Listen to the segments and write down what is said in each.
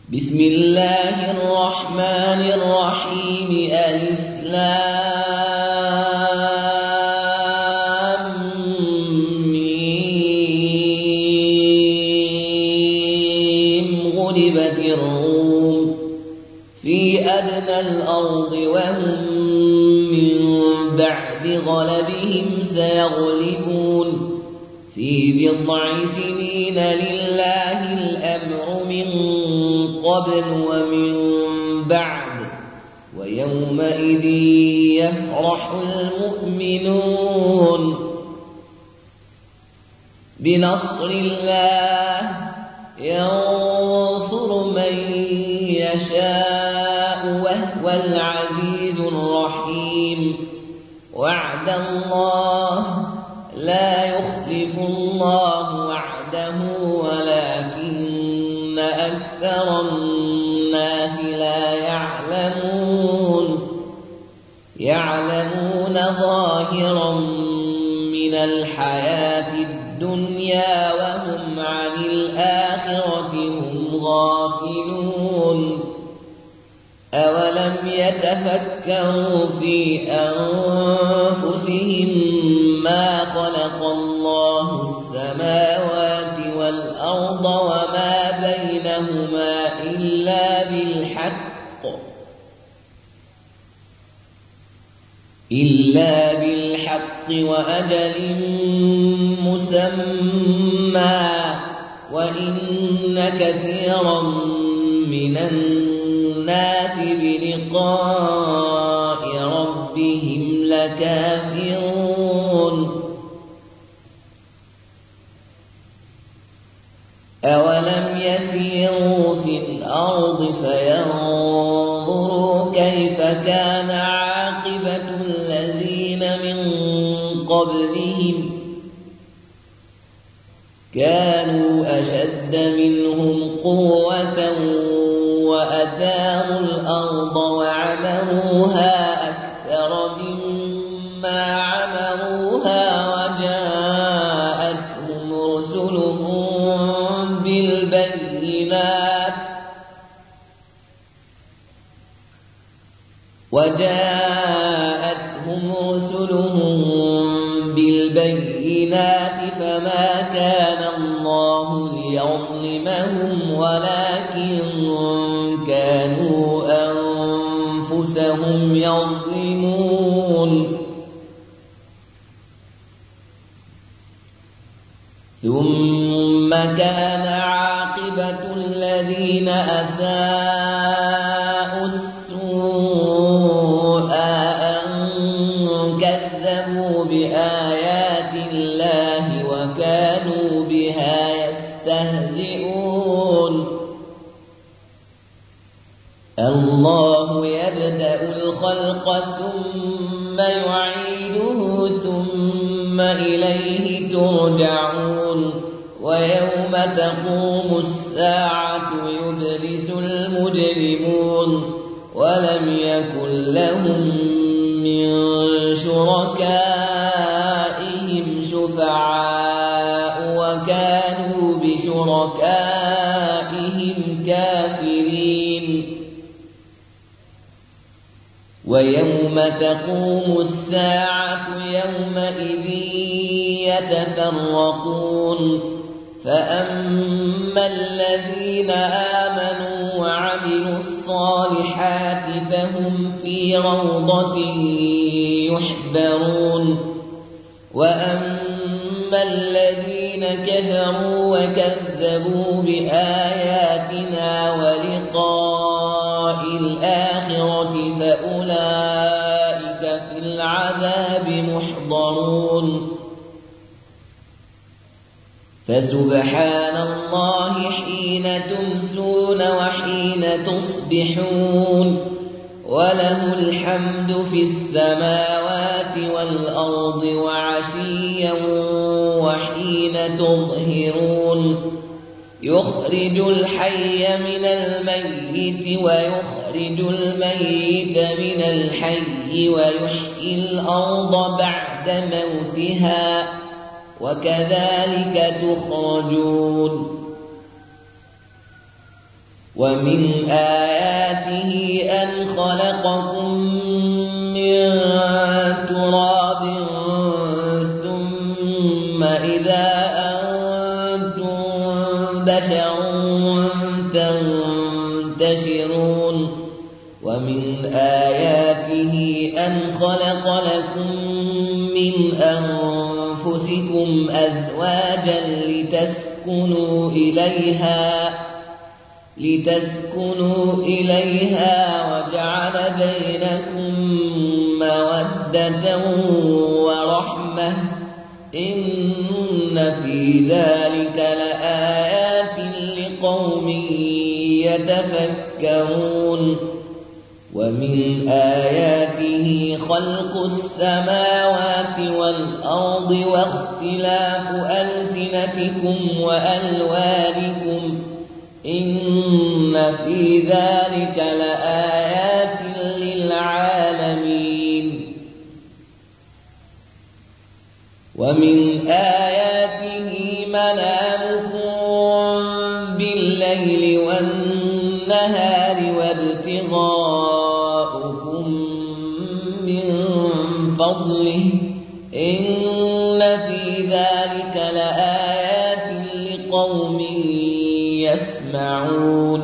بسم الله الرحمن الرحيم ألف لام ميم غلبت الروم في أدنى الأرض وهم من بعد غلبهم سيغلبون في بضع سنين لله الأمر من قبل ومن بعد ويومئذ يفرح المؤمنون بنصر الله ينصر من يشاء وهو العزيز الرحيم وعد الله لا يخلف الله وعده ولكن أكثر الناس لا يعلمون ظاهرا من الحياة الدنيا وهم عن الآخرة هم غافلون أولم يتفكروا في أنفسهم ما خلق الله السماوات والأرض وما بينهما إلا بالحق وأجل مسمى وإن كثيرا من الناس بلقاء ربهم لكافرون أولم يسيروا في الأرض فينظروا كيف كان عاقبة الذين من قبلهم كانوا أشد منهم قوة وأثاروا الأرض وعمروها أكثر مما عمروها وجاءتهم رسلهم بالبينات فما كان الله ليظلمهم ولكن كانوا أنفسهم يظلمون ثم كان عاقبة الذين أساءوا السوء أن كذبوا بآيات الله وكانوا بها يستهزئون الله يبدأ الخلق ثم يعيده ثم إليه ترجعون ويوم تقوم الساعة يبلس المجرمون ولم يكن لهم من شركائهم شفعاء وكانوا بشركائهم كافرين ويوم تقوم الساعة يومئذ يتفرقون فأما الذين آمنوا وعملوا الصالحات فهم في روضة يحبرون وأما الذين كفروا وكذبوا بآياتنا ولقاء الآخرة فأولئك في العذاب محضرون فسبحان الله حين تمسون وحين تصبحون وله الحمد في السماوات والأرض وعشيا وحين تظهرون يخرج الحي من الميت ويخرج الميت من الحي ويحيي الأرض بعد موتها وكذلك تخرجون ومن آياته أن خلقكم من تراب ثم إذا أنتم بشر تنتشرون ومن آياته أن خلق لكم من أنفسكم أزواجا لتسكنوا إليها وجعل بينكم مودة ورحمة إن في ذلك لآيات لقوم يتفكرون ومن آياته خلق السماوات والأرض واختلاف ألسنتكم وألوانكم إن في ذلك لآيات للعالمين ومن آياته منامكم بالليل والنهار وابتغاؤكم من فضله إن في ذلك لآيات لقوم يسمعون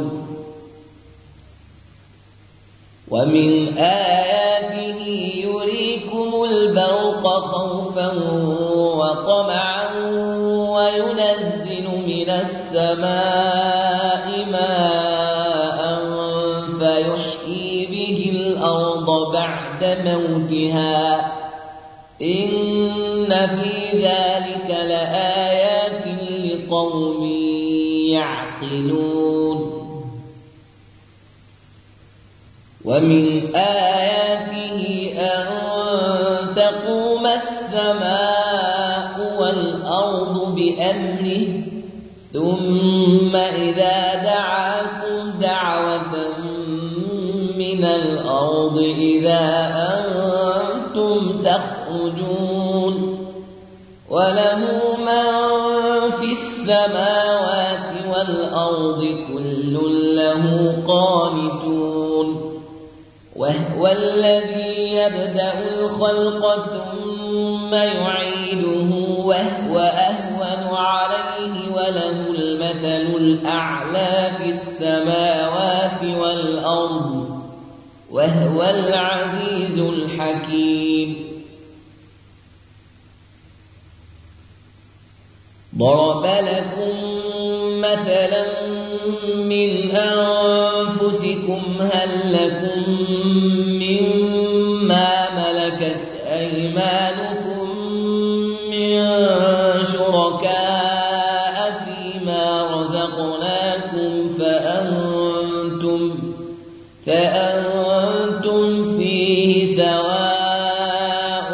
ومن آياته يريكم البرق خوفا وطمعا وينزل من السماء ماء فيحيي به الأرض بعد موتها إن في ذلك لآيات لقوم يعقلون ومن آياته أن تقوم السماء والأرض بأمره ثم إذا دعاكم دعوة من الأرض إذا أنتم تخرجون وله من في السماوات والأرض كل له قانتون وهو الذي يبدأ الخلق ثم يعيده وهو أهون عليه وله المثل الأعلى في السماوات والأرض وهو العزيز الحكيم ضرب لكم مثلا من أنفسكم هل لكم مما ملكت أيمانكم من شركاء فيما رزقناكم فأنتم فيه سواء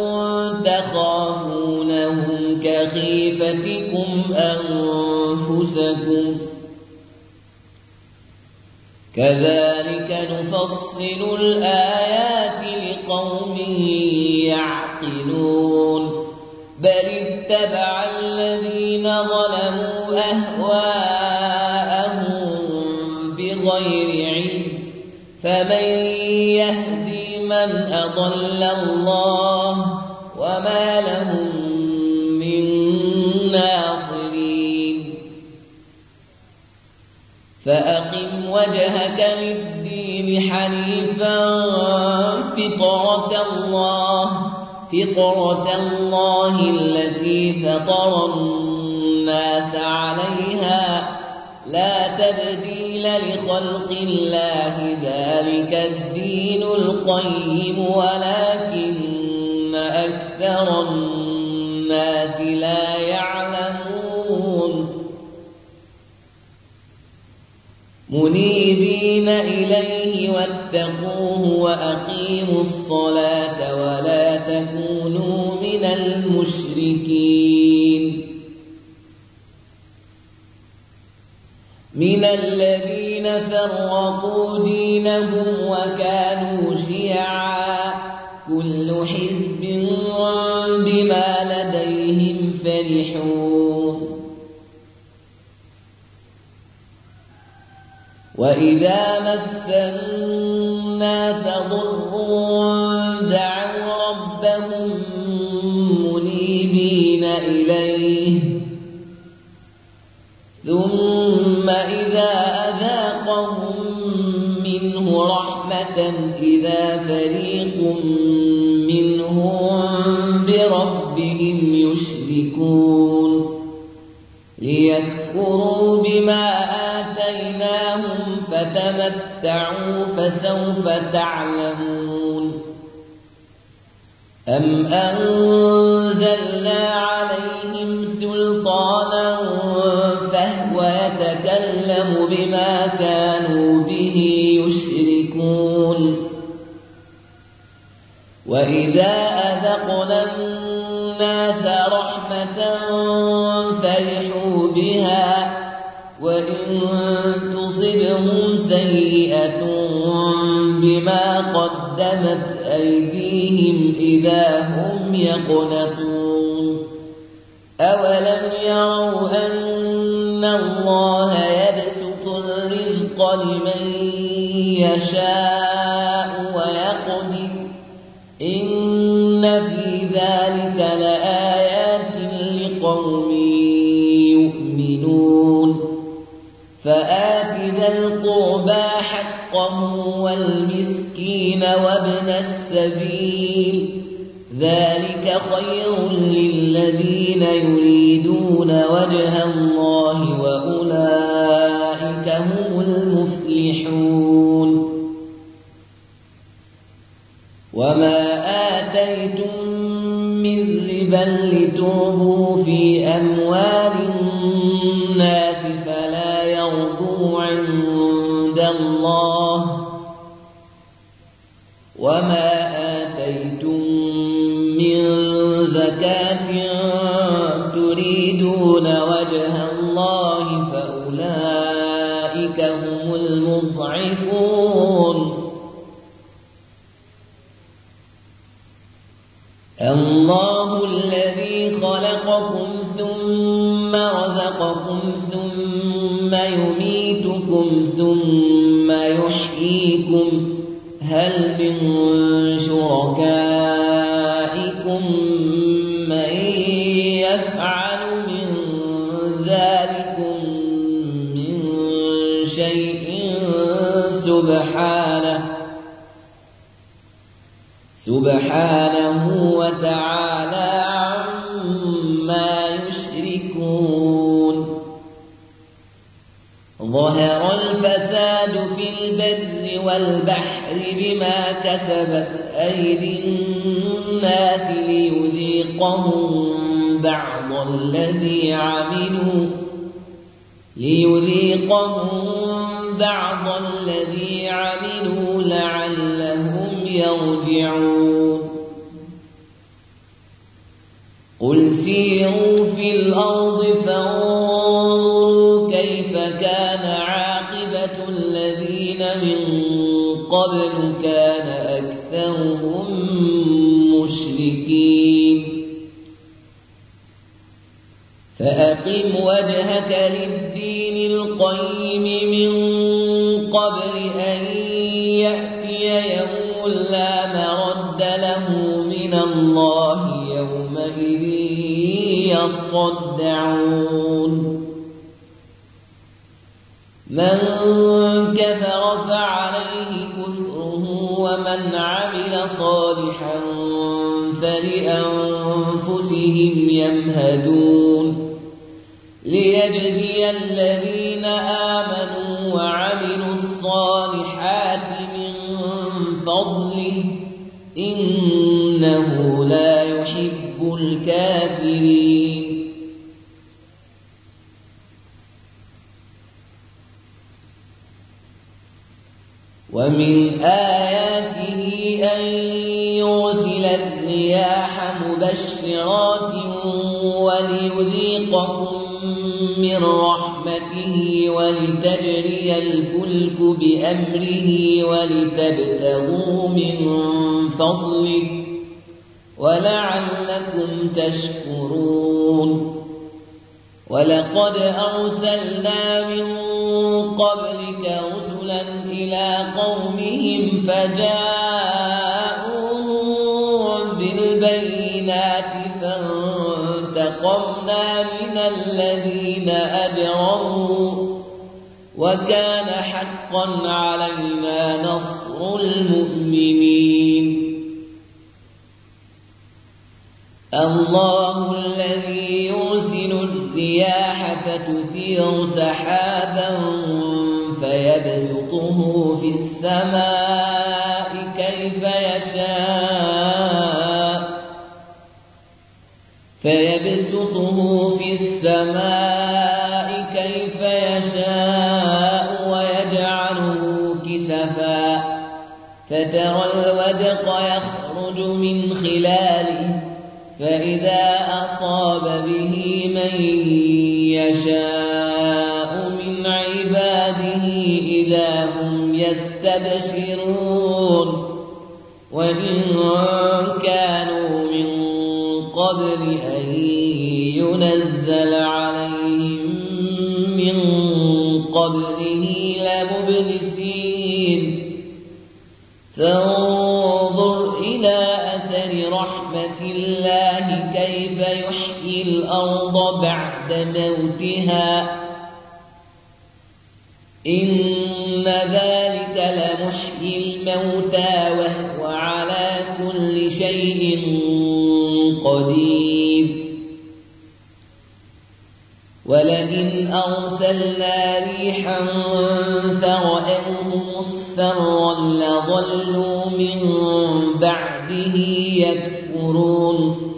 تخافونهم كخيفتكم أنفسكم كذلك نفصل الآيات لقوم يعقلون بل اتبع الذين ظلموا أهواءهم بغير علم فمن يهدي من أضل الله وما لهم من ناصرين فأقم وجهك للدين حنيفا فطرة الله التي فطر الناس عليها لا تبديل لخلق الله ذلك الدين القيم ولكن أكثر الناس لا يعلمون منيبين إليه واتقوه وأقيموا الصلاة ولا تكونوا من المشركين من الذين فرقوا دينهم وكانوا شيعا كل حزب بما لديهم فرحون وإذا مس الناس ضر دعوا ربهم منيبين إليه ثم إذا أذاقهم منه رحمة إذا فريق منهم بربهم يشركون ليكفروا بما آتيناهم فتمتعوا فسوف تعلمون أم أنزلنا عليهم سلطانا فهو يتكلم بما كانوا به يشركون وإذا أذقنا الناس رحمة فرحوا بها وإن تصبهم سيئة بما قدمت أيديهم إذا هم يقنطون أولم يروا أن الله يبسط الرزق لمن يشاء ويقدر إن في ذلك لآيات لقوم يؤمنون فآت ذا القربى حقه والمسكين وابن السبيل ذلك خير للذين يريدون وجه الله وأولئك هم المفلحون وما آتيتم من ربا لتربوا في أموال الناس فلا يربو عند الله وما آتيتم من زكاة تريدون وجه الله فأولئك هم المضعفون الله الذي خلقكم ثم رزقكم ثم يميتكم ثم يحييكم هل من شركائكم من يفعل من ذلكم من شيء سبحانه وتعالى عما يشركون ظهر الفساد في البر والبحر بما كسبت أيدي الناس ليذيقهم بعض الذي عملوا لعلهم يرجعون قل سيروا في الأرض فانظروا كيف كان عاقبة الذين من قبل كان أكثرهم مشركين فأقم وجهك للدين القيم من قبل أن يأتي يوم لا مرد له من الله يومئذ يصدعون من كفر فعليه كفره ومن عمل صالحا فلأنفسهم يمهدون ليجزي الذين آمنوا وعملوا الصالحات من فضله إنه لا يحب الكافرين ومن آياته أن يرسل الرياح مبشرات وليذيقكم من رحمته ولتجري الفلك بأمره ولتبتغوا من فضله ولعلكم تشكرون ولقد أرسلنا من قبلك رسلا إلى قومهم فجاءوهم بالبينات فانتقمنا من الذين أجرموا وكان حقا علينا نصر المؤمنين الله الذي يرسل الرياح فتثير سحابا فيبسطه في السماء كيف يشاء ويجعله كسفا فترى الودق يخرج من خلاله فإذا أصاب به من يشاء من عباده إذا هم يستبشرون وإن كانوا من قبل أن ينزل عليهم من قبله لمبلسين فانظر إلى أثر رحمة الله كيف يحيي الأرض بعد موتها إن ذلك لمحيي الموتى وهو على كل شيء قدير ولئن أرسلنا ريحا فرأوه مصفرا لظلوا من بعده يكفرون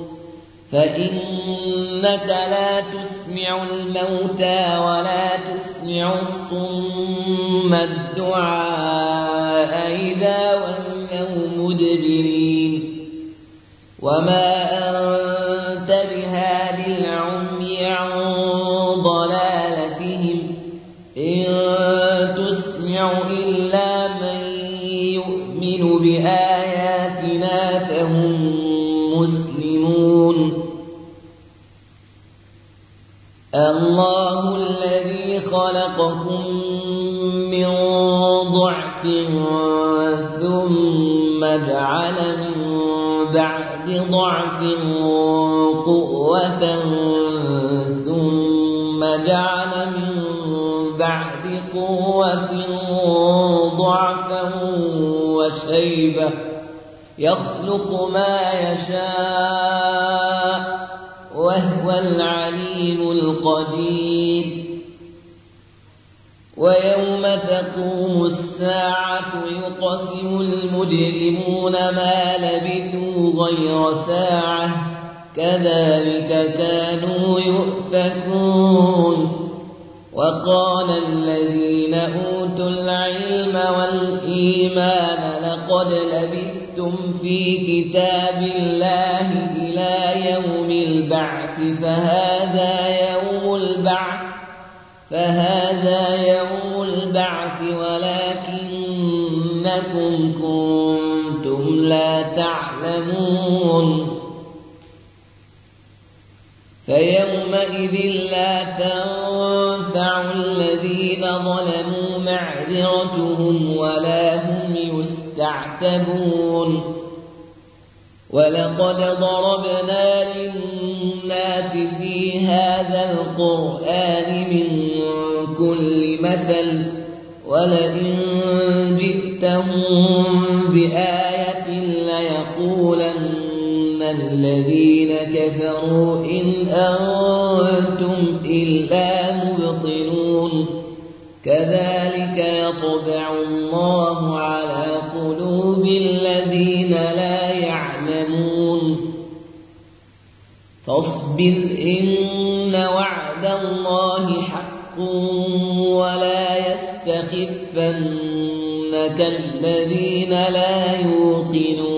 فإنك لا تسمع الموتى ولا تسمع الصم الدعاء إذا ولوا مدبرين وما أنت بهاد العمي عن ضلالتهم إن تسمع إلا من يؤمن بآياتنا فهم مسلمون الله الذي خلقكم من ضعف ثم جعل من بعد ضعف قوة ثم جعل من بعد قوة ضعفا وشيبة يخلق ما يشاء وهو العليم القدير ويوم تقوم الساعة يقسم المجرمون ما لبثوا غير ساعة كذلك كانوا يؤفكون وقال الذين أوتوا العلم والإيمان لقد لبثتم في كتاب الله إلى يوم البعث فهذا يوم البعث ولكنكم كنتم لا تعلمون فيومئذ لا تنفع الذين ظلموا معذرتهم ولا هم يستعتبون ولقد ضربنا للناس في هذا القرآن من كل مثل ولئن جئتهم بآية ليقولن الذين كفروا إن أنتم إلا مبطلون كذلك يطبع الله على قلوب الذين لا يعلمون فاصبر إن وعد الله حق ولا يستخفنك الذين لا يوقنون